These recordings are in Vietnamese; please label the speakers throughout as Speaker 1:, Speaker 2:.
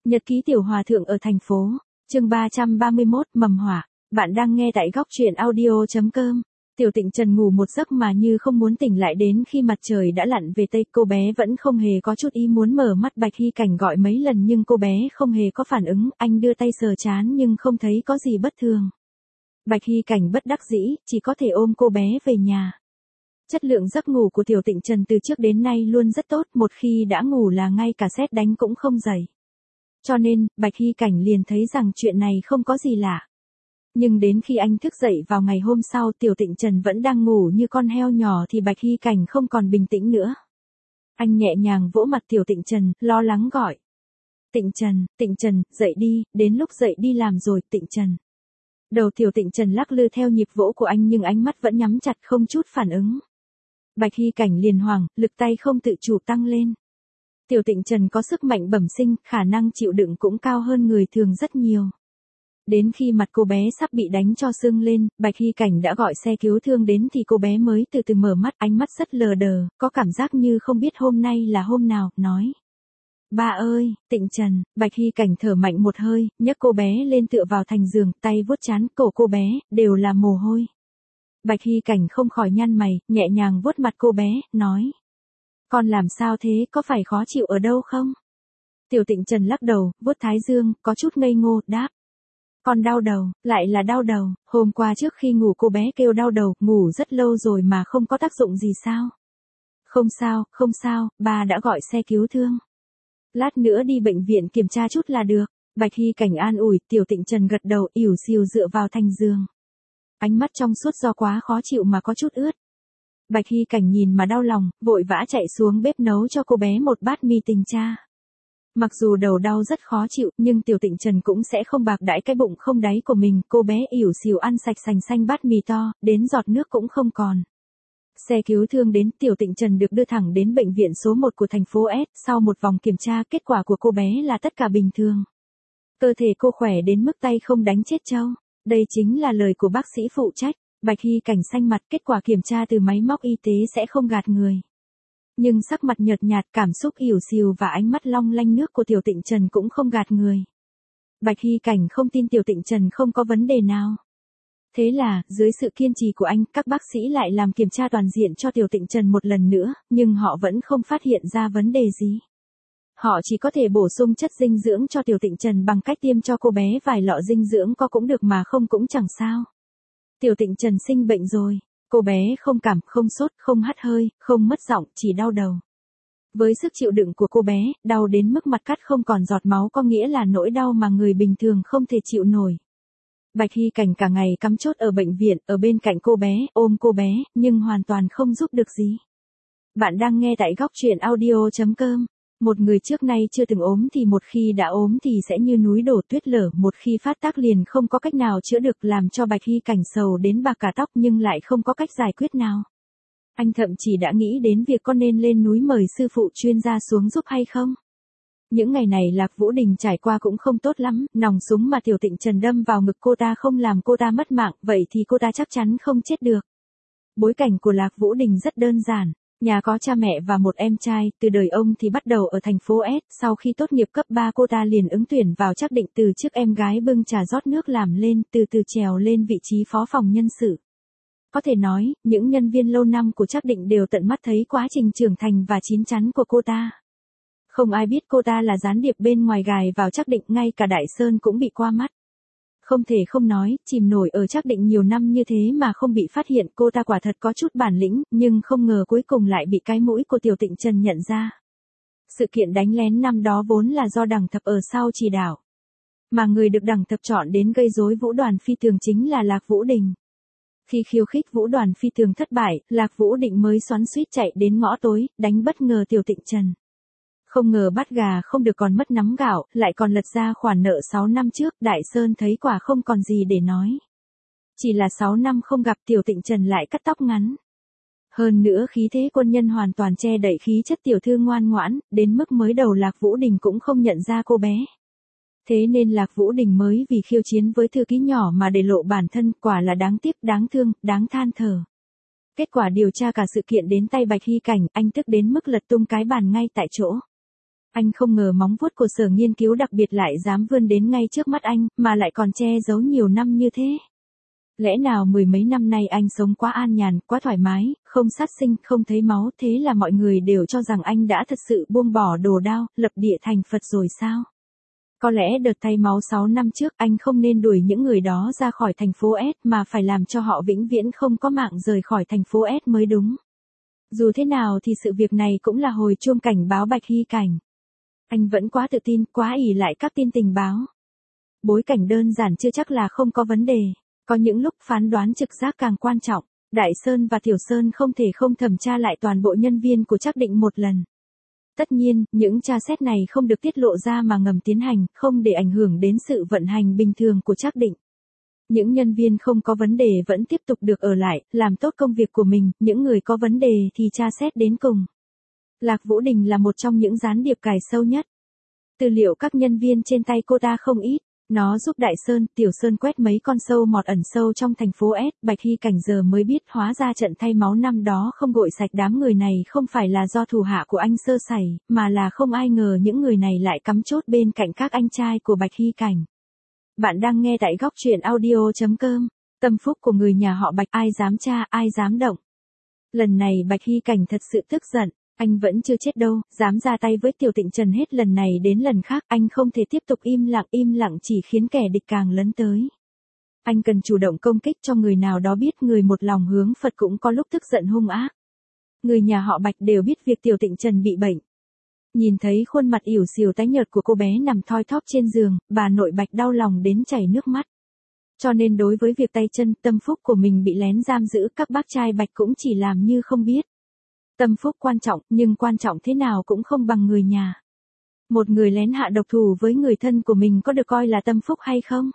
Speaker 1: Nhật ký tiểu hòa thượng ở thành phố. Chương 331, mầm họa. Bạn đang nghe tại góc truyện audio.com. Tiểu Tịnh Trần ngủ một giấc mà như không muốn tỉnh lại, đến khi mặt trời đã lặn về tây, cô bé vẫn không hề có chút ý muốn mở mắt. Bạch Hy Cảnh gọi mấy lần nhưng cô bé không hề có phản ứng, anh đưa tay sờ trán nhưng không thấy có gì bất thường. Bạch Hy Cảnh bất đắc dĩ, chỉ có thể ôm cô bé về nhà. Chất lượng giấc ngủ của Tiểu Tịnh Trần từ trước đến nay luôn rất tốt, một khi đã ngủ là ngay cả sét đánh cũng không dậy. Cho nên, Bạch Hy Cảnh liền thấy rằng chuyện này không có gì lạ. Nhưng đến khi anh thức dậy vào ngày hôm sau, Tiểu Tịnh Trần vẫn đang ngủ như con heo nhỏ thì Bạch Hy Cảnh không còn bình tĩnh nữa. Anh nhẹ nhàng vỗ mặt Tiểu Tịnh Trần, lo lắng gọi. Tịnh Trần, dậy đi, đến lúc dậy đi làm rồi, Tịnh Trần. Đầu Tiểu Tịnh Trần lắc lư theo nhịp vỗ của anh nhưng ánh mắt vẫn nhắm chặt không chút phản ứng. Bạch Hy Cảnh liền hoảng, lực tay không tự chủ tăng lên. Tiểu Tịnh Trần có sức mạnh bẩm sinh, khả năng chịu đựng cũng cao hơn người thường rất nhiều. Đến khi mặt cô bé sắp bị đánh cho sưng lên, Bạch Hy Cảnh đã gọi xe cứu thương đến thì cô bé mới từ từ mở mắt, ánh mắt rất lờ đờ, có cảm giác như không biết hôm nay là hôm nào, nói. Ba ơi, Tịnh Trần. Bạch Hy Cảnh thở mạnh một hơi, nhấc cô bé lên tựa vào thành giường, tay vuốt trán, cổ cô bé, đều là mồ hôi. Bạch Hy Cảnh không khỏi nhăn mày, nhẹ nhàng vuốt mặt cô bé, nói. Con làm sao thế, có phải khó chịu ở đâu không? Tiểu Tịnh Trần lắc đầu, vuốt thái dương, có chút ngây ngô, đáp. Con đau đầu, lại là đau đầu, hôm qua trước khi ngủ cô bé kêu đau đầu, ngủ rất lâu rồi mà không có tác dụng gì sao? Không sao, ba đã gọi xe cứu thương. Lát nữa đi bệnh viện kiểm tra chút là được. Bạch Hy Cảnh an ủi, Tiểu Tịnh Trần gật đầu, ỉu xìu dựa vào thành giường. Ánh mắt trong suốt do quá khó chịu mà có chút ướt. Bạch Hy Cảnh nhìn mà đau lòng, vội vã chạy xuống bếp nấu cho cô bé một bát mì tình cha. Mặc dù đầu đau rất khó chịu, nhưng Tiểu Tịnh Trần cũng sẽ không bạc đãi cái bụng không đáy của mình, cô bé ỉu xìu ăn sạch sành xanh bát mì to, đến giọt nước cũng không còn. Xe cứu thương đến, Tiểu Tịnh Trần được đưa thẳng đến bệnh viện số 1 của thành phố S, sau một vòng kiểm tra, kết quả của cô bé là tất cả bình thường. Cơ thể cô khỏe đến mức tay không đánh chết trâu. Đây chính là lời của bác sĩ phụ trách. Bạch Hy Cảnh xanh mặt, kết quả kiểm tra từ máy móc y tế sẽ không gạt người. Nhưng sắc mặt nhợt nhạt, cảm xúc ỉu xìu và ánh mắt long lanh nước của Tiểu Tịnh Trần cũng không gạt người. Bạch Hy Cảnh không tin Tiểu Tịnh Trần không có vấn đề nào. Thế là, dưới sự kiên trì của anh, các bác sĩ lại làm kiểm tra toàn diện cho Tiểu Tịnh Trần một lần nữa, nhưng họ vẫn không phát hiện ra vấn đề gì. Họ chỉ có thể bổ sung chất dinh dưỡng cho Tiểu Tịnh Trần bằng cách tiêm cho cô bé vài lọ dinh dưỡng, có cũng được mà không cũng chẳng sao. Tiểu Tịnh Trần sinh bệnh rồi. Cô bé không cảm, không sốt, không hắt hơi, không mất giọng, chỉ đau đầu. Với sức chịu đựng của cô bé, đau đến mức mặt cắt không còn giọt máu, có nghĩa là nỗi đau mà người bình thường không thể chịu nổi. Bạch Hy Cảnh cả ngày cắm chốt ở bệnh viện, ở bên cạnh cô bé, ôm cô bé, nhưng hoàn toàn không giúp được gì. Bạn đang nghe tại góc truyện audio.com. Một người trước nay chưa từng ốm thì một khi đã ốm thì sẽ như núi đổ tuyết lở, một khi phát tác liền không có cách nào chữa được, làm cho Bạch Hy Cảnh sầu đến bạc cả tóc nhưng lại không có cách giải quyết nào. Anh thậm chí đã nghĩ đến việc có nên lên núi mời sư phụ chuyên gia xuống giúp hay không. Những ngày này Lạc Vũ Đình trải qua cũng không tốt lắm, nòng súng mà Tiểu Tịnh Trần đâm vào ngực cô ta không làm cô ta mất mạng, vậy thì cô ta chắc chắn không chết được. Bối cảnh của Lạc Vũ Đình rất đơn giản. Nhà có cha mẹ và một em trai, từ đời ông thì bắt đầu ở thành phố S, sau khi tốt nghiệp cấp 3 cô ta liền ứng tuyển vào Trác Định, từ chức em gái bưng trà rót nước làm lên, từ từ trèo lên vị trí phó phòng nhân sự. Có thể nói, những nhân viên lâu năm của Trác Định đều tận mắt thấy quá trình trưởng thành và chín chắn của cô ta. Không ai biết cô ta là gián điệp bên ngoài gài vào Trác Định, ngay cả Đại Sơn cũng bị qua mắt. Không thể không nói, chìm nổi ở Trác Định nhiều năm như thế mà không bị phát hiện, cô ta quả thật có chút bản lĩnh, nhưng không ngờ cuối cùng lại bị cái mũi của Tiểu Tịnh Trần nhận ra. Sự kiện đánh lén năm đó vốn là do Đằng Thập ở sau chỉ đạo. Mà người được Đằng Thập chọn đến gây rối Vũ Đoàn Phi Tường chính là Lạc Vũ Đình. Khi khiêu khích Vũ Đoàn Phi Tường thất bại, Lạc Vũ Định mới xoắn xuýt chạy đến ngõ tối, đánh bất ngờ Tiểu Tịnh Trần. Không ngờ bắt gà không được còn mất nắm gạo, lại còn lật ra khoản nợ 6 năm trước, Đại Sơn thấy quả không còn gì để nói. Chỉ là 6 năm không gặp, Tiểu Tịnh Trần lại cắt tóc ngắn. Hơn nữa khí thế quân nhân hoàn toàn che đậy khí chất tiểu thư ngoan ngoãn, đến mức mới đầu Lạc Vũ Đình cũng không nhận ra cô bé. Thế nên Lạc Vũ Đình mới vì khiêu chiến với thư ký nhỏ mà để lộ bản thân, quả là đáng tiếc, đáng thương, đáng than thở. Kết quả điều tra cả sự kiện đến tay Bạch Hy Cảnh, anh tức đến mức lật tung cái bàn ngay tại chỗ. Anh không ngờ móng vuốt của sở nghiên cứu đặc biệt lại dám vươn đến ngay trước mắt anh, mà lại còn che giấu nhiều năm như thế. Lẽ nào mười mấy năm nay anh sống quá an nhàn, quá thoải mái, không sát sinh, không thấy máu, thế là mọi người đều cho rằng anh đã thật sự buông bỏ đồ đao, lập địa thành Phật rồi sao? Có lẽ đợt thay máu 6 năm trước anh không nên đuổi những người đó ra khỏi thành phố S mà phải làm cho họ vĩnh viễn không có mạng rời khỏi thành phố S mới đúng. Dù thế nào thì sự việc này cũng là hồi chuông cảnh báo Bạch Hy Cảnh. Anh vẫn quá tự tin, quá ỷ lại các tin tình báo. Bối cảnh đơn giản chưa chắc là không có vấn đề. Có những lúc phán đoán trực giác càng quan trọng. Đại Sơn và Tiểu Sơn không thể không thẩm tra lại toàn bộ nhân viên của Trác Định một lần. Tất nhiên, những tra xét này không được tiết lộ ra mà ngầm tiến hành, không để ảnh hưởng đến sự vận hành bình thường của Trác Định. Những nhân viên không có vấn đề vẫn tiếp tục được ở lại, làm tốt công việc của mình, những người có vấn đề thì tra xét đến cùng. Lạc Vũ Đình là một trong những gián điệp cài sâu nhất. Tư liệu các nhân viên trên tay cô ta không ít. Nó giúp Đại Sơn, Tiểu Sơn quét mấy con sâu mọt ẩn sâu trong thành phố S. Bạch Hy Cảnh giờ mới biết hóa ra trận thay máu năm đó không gội sạch đám người này không phải là do thủ hạ của anh sơ sẩy, mà là không ai ngờ những người này lại cắm chốt bên cạnh các anh trai của Bạch Hy Cảnh. Bạn đang nghe tại góc truyện audio.com. Tâm phúc của người nhà họ Bạch, ai dám tra, ai dám động. Lần này Bạch Hy Cảnh thật sự tức giận. Anh vẫn chưa chết đâu, dám ra tay với Tiểu Tịnh Trần hết lần này đến lần khác, anh không thể tiếp tục im lặng chỉ khiến kẻ địch càng lấn tới. Anh cần chủ động công kích cho người nào đó biết người một lòng hướng Phật cũng có lúc tức giận hung ác. Người nhà họ Bạch đều biết việc Tiểu Tịnh Trần bị bệnh. Nhìn thấy khuôn mặt ỉu xìu tái nhợt của cô bé nằm thoi thóp trên giường, bà nội Bạch đau lòng đến chảy nước mắt. Cho nên đối với việc tay chân tâm phúc của mình bị lén giam giữ, các bác trai Bạch cũng chỉ làm như không biết. Tâm phúc quan trọng, nhưng quan trọng thế nào cũng không bằng người nhà. Một người lén hạ độc thủ với người thân của mình có được coi là tâm phúc hay không?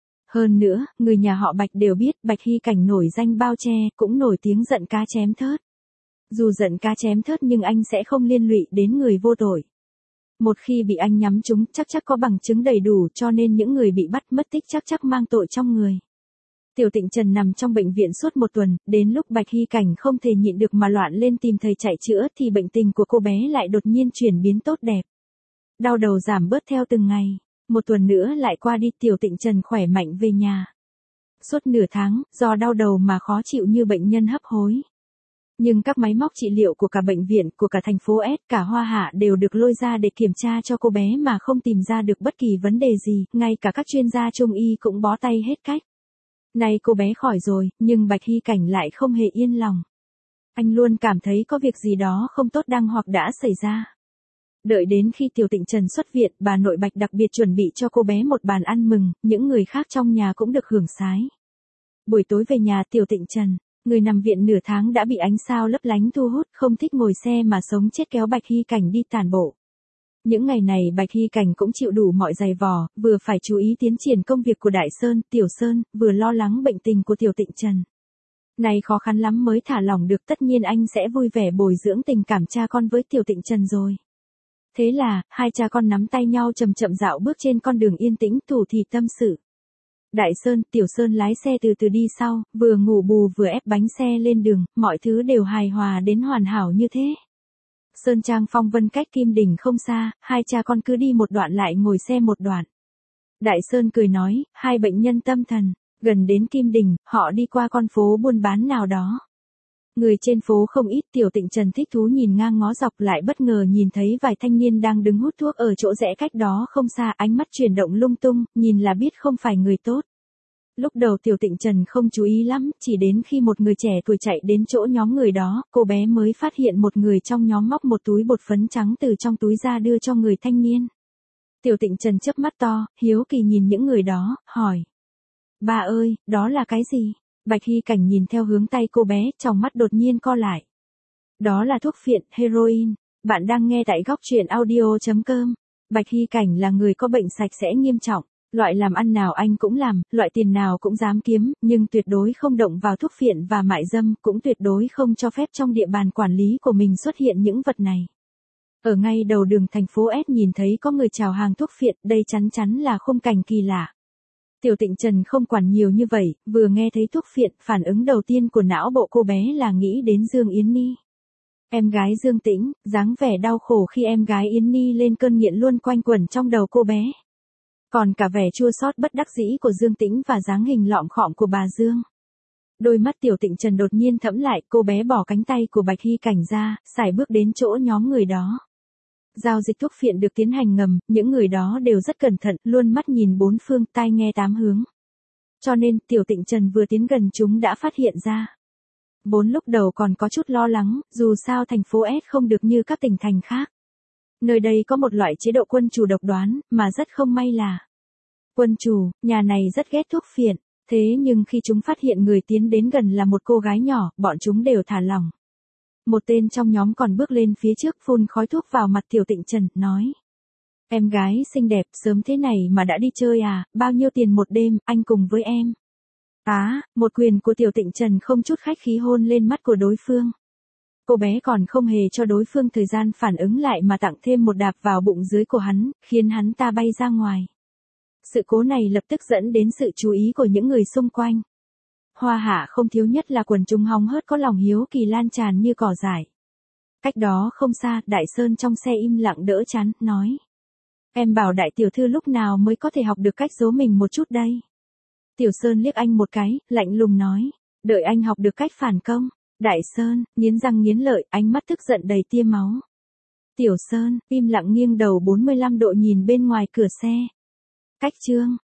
Speaker 1: Hơn nữa, người nhà họ Bạch đều biết Bạch Hy Cảnh nổi danh bao che, cũng nổi tiếng giận cá chém thớt. Dù giận cá chém thớt nhưng anh sẽ không liên lụy đến người vô tội. Một khi bị anh nhắm trúng chắc có bằng chứng đầy đủ, cho nên những người bị bắt mất tích chắc mang tội trong người. Tiểu Tịnh Trần nằm trong bệnh viện suốt một tuần, đến lúc Bạch Hy Cảnh không thể nhịn được mà loạn lên tìm thầy chạy chữa thì bệnh tình của cô bé lại đột nhiên chuyển biến tốt đẹp. Đau đầu giảm bớt theo từng ngày, một tuần nữa lại qua đi, Tiểu Tịnh Trần khỏe mạnh về nhà. Suốt nửa tháng, do đau đầu mà khó chịu như bệnh nhân hấp hối. Nhưng các máy móc trị liệu của cả bệnh viện, của cả thành phố S, cả Hoa Hạ đều được lôi ra để kiểm tra cho cô bé mà không tìm ra được bất kỳ vấn đề gì, ngay cả các chuyên gia trung y cũng bó tay hết cách. Nay cô bé khỏi rồi, nhưng Bạch Hy Cảnh lại không hề yên lòng. Anh luôn cảm thấy có việc gì đó không tốt đang hoặc đã xảy ra. Đợi đến khi Tiểu Tịnh Trần xuất viện, bà nội Bạch đặc biệt chuẩn bị cho cô bé một bàn ăn mừng, những người khác trong nhà cũng được hưởng sái. Buổi tối về nhà Tiểu Tịnh Trần, người nằm viện nửa tháng đã bị ánh sao lấp lánh thu hút, không thích ngồi xe mà sống chết kéo Bạch Hy Cảnh đi tản bộ. Những ngày này Bạch Hy Cảnh cũng chịu đủ mọi giày vò, vừa phải chú ý tiến triển công việc của Đại Sơn, Tiểu Sơn, vừa lo lắng bệnh tình của Tiểu Tịnh Trần. Này khó khăn lắm mới thả lỏng được, tất nhiên anh sẽ vui vẻ bồi dưỡng tình cảm cha con với Tiểu Tịnh Trần rồi. Thế là, hai cha con nắm tay nhau chậm chậm dạo bước trên con đường yên tĩnh, thủ thỉ tâm sự. Đại Sơn, Tiểu Sơn lái xe từ từ đi sau, vừa ngủ bù vừa ép bánh xe lên đường, mọi thứ đều hài hòa đến hoàn hảo như thế. Sơn Trang Phong Vân cách Kim Đình không xa, hai cha con cứ đi một đoạn lại ngồi xe một đoạn. Đại Sơn cười nói, hai bệnh nhân tâm thần, gần đến Kim Đình, họ đi qua con phố buôn bán nào đó. Người trên phố không ít, Tiểu Tịnh Trần thích thú nhìn ngang ngó dọc lại bất ngờ nhìn thấy vài thanh niên đang đứng hút thuốc ở chỗ rẽ cách đó không xa, ánh mắt chuyển động lung tung, nhìn là biết không phải người tốt. Lúc đầu Tiểu Tịnh Trần không chú ý lắm, chỉ đến khi một người trẻ tuổi chạy đến chỗ nhóm người đó, cô bé mới phát hiện một người trong nhóm móc một túi bột phấn trắng từ trong túi ra đưa cho người thanh niên. Tiểu Tịnh Trần chớp mắt to, hiếu kỳ nhìn những người đó, hỏi. Bà ơi, đó là cái gì? Bạch Hy Cảnh nhìn theo hướng tay cô bé, trong mắt đột nhiên co lại. Đó là thuốc phiện, heroin. Bạn đang nghe tại góc truyện audio.com. Bạch Hy Cảnh là người có bệnh sạch sẽ nghiêm trọng. Loại làm ăn nào anh cũng làm, loại tiền nào cũng dám kiếm, nhưng tuyệt đối không động vào thuốc phiện và mại dâm, cũng tuyệt đối không cho phép trong địa bàn quản lý của mình xuất hiện những vật này. Ở ngay đầu đường thành phố S nhìn thấy có người chào hàng thuốc phiện, đây chắn chắn là khung cảnh kỳ lạ. Tiểu Tịnh Trần không quản nhiều như vậy, vừa nghe thấy thuốc phiện, phản ứng đầu tiên của não bộ cô bé là nghĩ đến Dương Yến Ni. Em gái Dương Tĩnh, dáng vẻ đau khổ khi em gái Yến Ni lên cơn nghiện luôn quanh quẩn trong đầu cô bé. Còn cả vẻ chua xót bất đắc dĩ của Dương Tĩnh và dáng hình lọm khọm của bà Dương. Đôi mắt Tiểu Tịnh Trần đột nhiên thẫm lại, cô bé bỏ cánh tay của Bạch Hy Cảnh ra, sải bước đến chỗ nhóm người đó. Giao dịch thuốc phiện được tiến hành ngầm, những người đó đều rất cẩn thận, luôn mắt nhìn bốn phương, tai nghe tám hướng. Cho nên, Tiểu Tịnh Trần vừa tiến gần chúng đã phát hiện ra. Vốn lúc đầu còn có chút lo lắng, dù sao thành phố S không được như các tỉnh thành khác. Nơi đây có một loại chế độ quân chủ độc đoán, mà rất không may là quân chủ, nhà này rất ghét thuốc phiện. Thế nhưng khi chúng phát hiện người tiến đến gần là một cô gái nhỏ, bọn chúng đều thả lỏng. Một tên trong nhóm còn bước lên phía trước phun khói thuốc vào mặt Tiểu Tịnh Trần, nói. Em gái xinh đẹp, sớm thế này mà đã đi chơi à, bao nhiêu tiền một đêm, anh cùng với em. Một quyền của Tiểu Tịnh Trần không chút khách khí hôn lên mắt của đối phương. Cô bé còn không hề cho đối phương thời gian phản ứng lại mà tặng thêm một đạp vào bụng dưới của hắn, khiến hắn ta bay ra ngoài. Sự cố này lập tức dẫn đến sự chú ý của những người xung quanh. Hoa hạ không thiếu nhất là quần chúng hóng hớt có lòng hiếu kỳ lan tràn như cỏ dại. Cách đó không xa, Đại Sơn trong xe im lặng đỡ chán, nói. Em bảo Đại tiểu thư lúc nào mới có thể học được cách giấu mình một chút đây. Tiểu Sơn liếc anh một cái, lạnh lùng nói. Đợi anh học được cách phản công. Đại Sơn, nghiến răng nghiến lợi, ánh mắt tức giận đầy tia máu. Tiểu Sơn, im lặng nghiêng đầu 45 độ nhìn bên ngoài cửa xe. Cách chương